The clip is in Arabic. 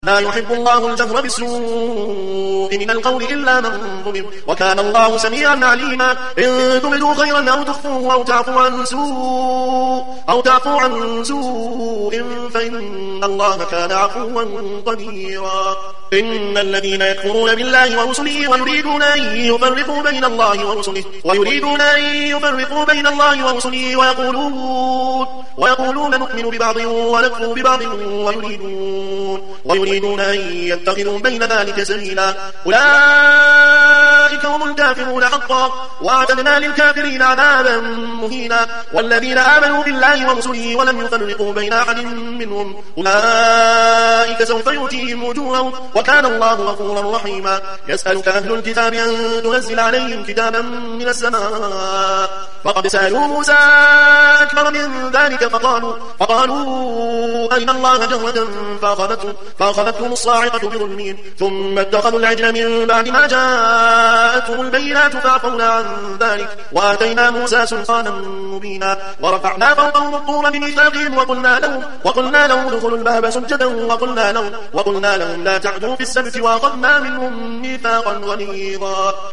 لا يحب الله الجهر بالسوء من القول إلا من ظلم وكان الله سميعا عليما. إن تبدوا خيرا أو تخفوه أو تعفوا عن سوء فإن الله كان عفوا قديرا. إن الذين يكفرون بالله ورسله ويريدون أن يفرقوا بين الله ورسله ويقولون نؤمن ببعض ونكفر ببعض ويريدون أن يتخذوا بين ذلك سبيلا. أولئك هم الكافرون حقا وأعتدنا للكافرين عذابا مهينا. والذين آمنوا بالله ورسله ولم يفرقوا بين أحد منهم أولئك سوف يؤتيهم أجورهم وكان الله غفورا رحيما. يسألك أهل الكتاب أن تنزل عليهم كتابا من السماء فقد سألوا موسى أكبر من ذلك فقالوا أرنا الله جهرة فأخذتهم الصاعقة بظلمهم ثم اتخذوا العجل من بعد ما جاءتهم البينات فعفونا عن ذلك وآتينا موسى سلطانا مبينا. ورفعنا فوقهم الطور بميثاقهم وقلنا لهم ادخلوا الباب سجدا وقلنا لهم لا تعدوا في السبت وأخذنا منهم ميثاقا غليظا.